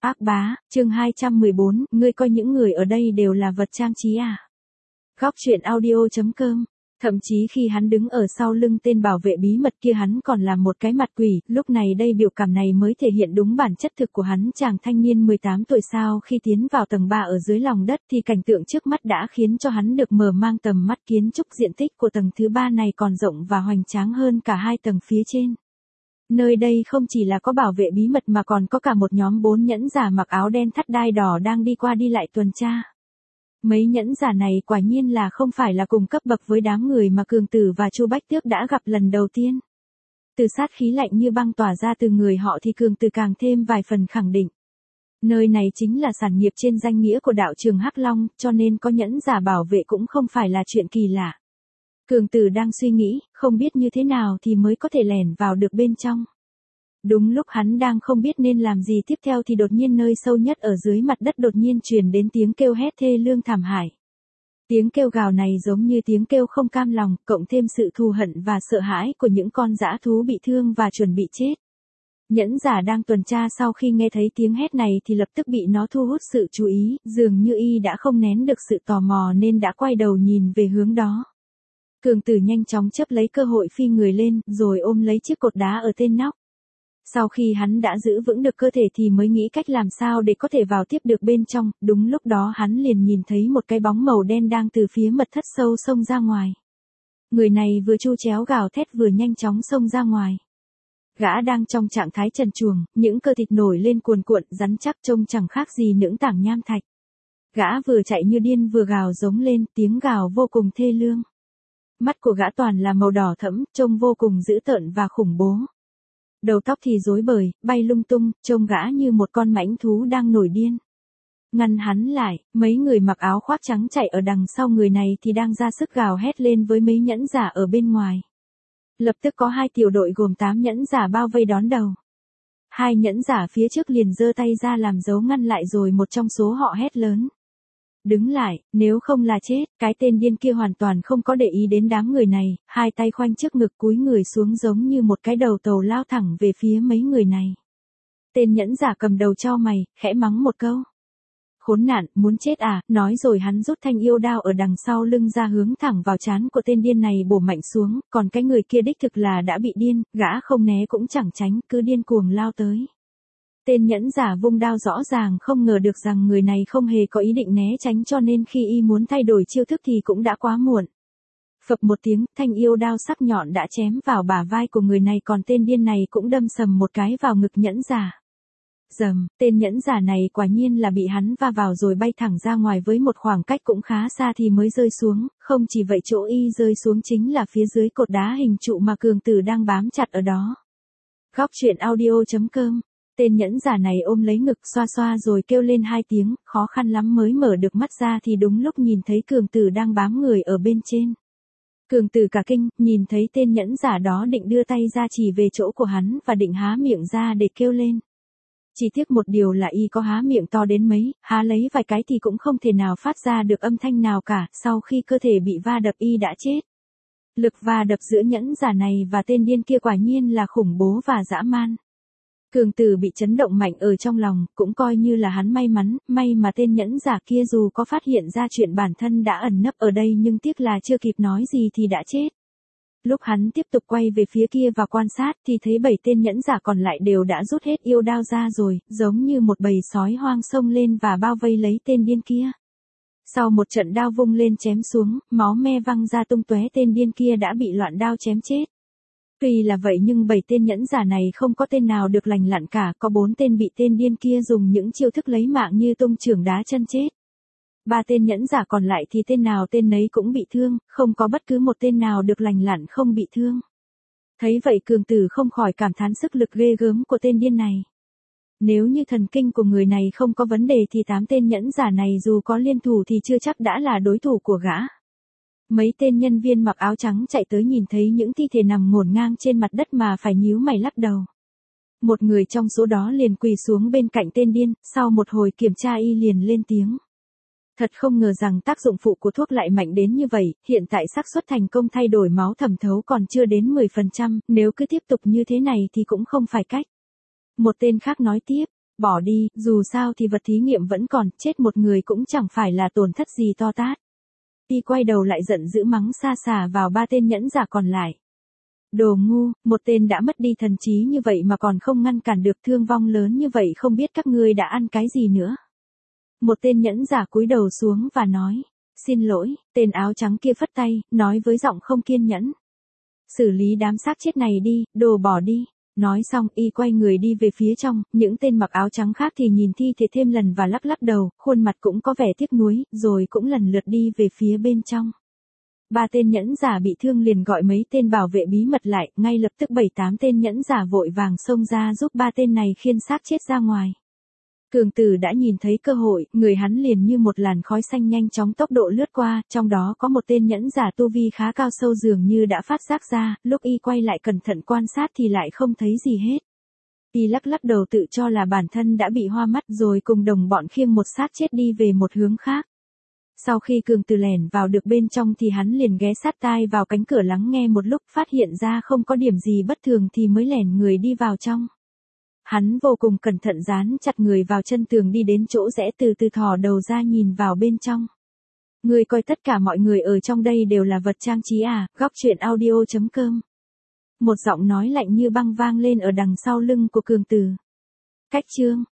Ác bá, chương 214, ngươi coi những người ở đây đều là vật trang trí à? Góc truyện audio.com. Thậm chí khi hắn đứng ở sau lưng tên bảo vệ bí mật kia hắn còn là một cái mặt quỷ, lúc này đây biểu cảm này mới thể hiện đúng bản chất thực của hắn. Chàng thanh niên 18 tuổi sao khi tiến vào tầng 3 ở dưới lòng đất thì cảnh tượng trước mắt đã khiến cho hắn được mở mang tầm mắt. Kiến trúc diện tích của tầng thứ 3 này còn rộng và hoành tráng hơn cả hai tầng phía trên. Nơi đây không chỉ là có bảo vệ bí mật mà còn có cả một nhóm 4 nhẫn giả mặc áo đen thắt đai đỏ đang đi qua đi lại tuần tra. Mấy nhẫn giả này quả nhiên là không phải là cùng cấp bậc với đám người mà Cường Tử và Chu Bách Tước đã gặp lần đầu tiên. Từ sát khí lạnh như băng tỏa ra từ người họ thì Cường Tử càng thêm vài phần khẳng định. Nơi này chính là sản nghiệp trên danh nghĩa của đạo trường Hắc Long, cho nên có nhẫn giả bảo vệ cũng không phải là chuyện kỳ lạ. Cường Tử đang suy nghĩ, không biết như thế nào thì mới có thể lẻn vào được bên trong. Đúng lúc hắn đang không biết nên làm gì tiếp theo thì đột nhiên nơi sâu nhất ở dưới mặt đất đột nhiên truyền đến tiếng kêu hét thê lương thảm hại. Tiếng kêu gào này giống như tiếng kêu không cam lòng, cộng thêm sự thù hận và sợ hãi của những con dã thú bị thương và chuẩn bị chết. Nhẫn giả đang tuần tra sau khi nghe thấy tiếng hét này thì lập tức bị nó thu hút sự chú ý, dường như y đã không nén được sự tò mò nên đã quay đầu nhìn về hướng đó. Cường Tử nhanh chóng chấp lấy cơ hội phi người lên, rồi ôm lấy chiếc cột đá ở tên nóc. Sau khi hắn đã giữ vững được cơ thể thì mới nghĩ cách làm sao để có thể vào tiếp được bên trong, đúng lúc đó hắn liền nhìn thấy một cái bóng màu đen đang từ phía mật thất sâu xông ra ngoài. Người này vừa chu chéo gào thét vừa nhanh chóng xông ra ngoài. Gã đang trong trạng thái trần truồng, những cơ thịt nổi lên cuồn cuộn, rắn chắc trông chẳng khác gì những tảng nham thạch. Gã vừa chạy như điên vừa gào giống lên, tiếng gào vô cùng thê lương. Mắt của gã toàn là màu đỏ thẫm, trông vô cùng dữ tợn và khủng bố. Đầu tóc thì rối bời, bay lung tung, trông gã như một con mãnh thú đang nổi điên. Ngăn hắn lại, mấy người mặc áo khoác trắng chạy ở đằng sau người này thì đang ra sức gào hét lên với mấy nhẫn giả ở bên ngoài. Lập tức có 2 tiểu đội gồm 8 nhẫn giả bao vây đón đầu. 2 nhẫn giả phía trước liền giơ tay ra làm dấu ngăn lại rồi một trong số họ hét lớn. Đứng lại, nếu không là chết. Cái tên điên kia hoàn toàn không có để ý đến đám người này, 2 tay khoanh trước ngực cúi người xuống giống như một cái đầu tàu lao thẳng về phía mấy người này. Tên nhẫn giả cầm đầu chau mày, khẽ mắng một câu. Khốn nạn, muốn chết à, nói rồi hắn rút thanh yêu đao ở đằng sau lưng ra hướng thẳng vào trán của tên điên này bổ mạnh xuống, còn cái người kia đích thực là đã bị điên, gã không né cũng chẳng tránh, cứ điên cuồng lao tới. Tên nhẫn giả vung đao rõ ràng không ngờ được rằng người này không hề có ý định né tránh cho nên khi y muốn thay đổi chiêu thức thì cũng đã quá muộn. Phập một tiếng, thanh yêu đao sắc nhọn đã chém vào bả vai của người này còn tên điên này cũng đâm sầm một cái vào ngực nhẫn giả. Rầm, tên nhẫn giả này quả nhiên là bị hắn va vào rồi bay thẳng ra ngoài với một khoảng cách cũng khá xa thì mới rơi xuống, không chỉ vậy chỗ y rơi xuống chính là phía dưới cột đá hình trụ mà Cường Tử đang bám chặt ở đó. Góc truyện audio.com. Tên nhẫn giả này ôm lấy ngực xoa xoa rồi kêu lên 2 tiếng, khó khăn lắm mới mở được mắt ra thì đúng lúc nhìn thấy Cường Tử đang bám người ở bên trên. Cường Tử cả kinh, nhìn thấy tên nhẫn giả đó định đưa tay ra chỉ về chỗ của hắn và định há miệng ra để kêu lên. Chỉ tiếc một điều là y có há miệng to đến mấy, há lấy vài cái thì cũng không thể nào phát ra được âm thanh nào cả, sau khi cơ thể bị va đập y đã chết. Lực va đập giữa nhẫn giả này và tên điên kia quả nhiên là khủng bố và dã man. Cường Tử bị chấn động mạnh ở trong lòng, cũng coi như là hắn may mắn, may mà tên nhẫn giả kia dù có phát hiện ra chuyện bản thân đã ẩn nấp ở đây nhưng tiếc là chưa kịp nói gì thì đã chết. Lúc hắn tiếp tục quay về phía kia và quan sát thì thấy 7 tên nhẫn giả còn lại đều đã rút hết yêu đao ra rồi, giống như một bầy sói hoang xông lên và bao vây lấy tên điên kia. Sau một trận đao vung lên chém xuống, máu me văng ra tung tóe tên điên kia đã bị loạn đao chém chết. Tuy là vậy nhưng 7 tên nhẫn giả này không có tên nào được lành lặn cả, có 4 tên bị tên điên kia dùng những chiêu thức lấy mạng như tung chưởng đá chân chết. 3 tên nhẫn giả còn lại thì tên nào tên nấy cũng bị thương, không có bất cứ một tên nào được lành lặn không bị thương. Thấy vậy Cường Tử không khỏi cảm thán sức lực ghê gớm của tên điên này. Nếu như thần kinh của người này không có vấn đề thì 8 tên nhẫn giả này dù có liên thủ thì chưa chắc đã là đối thủ của gã. Mấy tên nhân viên mặc áo trắng chạy tới nhìn thấy những thi thể nằm ngổn ngang trên mặt đất mà phải nhíu mày lắc đầu. Một người trong số đó liền quỳ xuống bên cạnh tên điên, sau một hồi kiểm tra y liền lên tiếng. Thật không ngờ rằng tác dụng phụ của thuốc lại mạnh đến như vậy, hiện tại xác suất thành công thay đổi máu thẩm thấu còn chưa đến 10%, nếu cứ tiếp tục như thế này thì cũng không phải cách. Một tên khác nói tiếp, Bỏ đi, dù sao thì vật thí nghiệm vẫn còn, chết một người cũng chẳng phải là tổn thất gì to tát. Y quay đầu lại giận dữ mắng xa xả vào ba tên nhẫn giả còn lại. Đồ ngu, một tên đã mất đi thần trí như vậy mà còn không ngăn cản được, thương vong lớn như vậy không biết các ngươi đã ăn cái gì nữa. Một tên nhẫn giả cúi đầu xuống và nói, xin lỗi, tên áo trắng kia phất tay, nói với giọng không kiên nhẫn. Xử lý đám xác chết này đi, đồ bỏ đi. Nói xong y quay người đi về phía trong, những tên mặc áo trắng khác thì nhìn thi thể thêm lần và lắc lắc đầu, khuôn mặt cũng có vẻ tiếc nuối, rồi cũng lần lượt đi về phía bên trong. Ba tên nhẫn giả bị thương liền gọi mấy tên bảo vệ bí mật lại, ngay lập tức 7-8 tên nhẫn giả vội vàng xông ra giúp ba tên này khiêng xác chết ra ngoài. Cường Tử đã nhìn thấy cơ hội, người hắn liền như một làn khói xanh nhanh chóng tốc độ lướt qua, trong đó có một tên nhẫn giả tu vi khá cao sâu dường như đã phát giác ra, lúc y quay lại cẩn thận quan sát thì lại không thấy gì hết. Y lắc lắc đầu tự cho là bản thân đã bị hoa mắt rồi cùng đồng bọn khiêng một xác chết đi về một hướng khác. Sau khi Cường Tử lẻn vào được bên trong thì hắn liền ghé sát tai vào cánh cửa lắng nghe một lúc, phát hiện ra không có điểm gì bất thường thì mới lẻn người đi vào trong. Hắn vô cùng cẩn thận dán chặt người vào chân tường đi đến chỗ rẽ, từ từ thò đầu ra nhìn vào bên trong. Ngươi coi tất cả mọi người ở trong đây đều là vật trang trí à? Góc truyện audio.com. Một giọng nói lạnh như băng vang lên ở đằng sau lưng của Cường Tử. Cách chương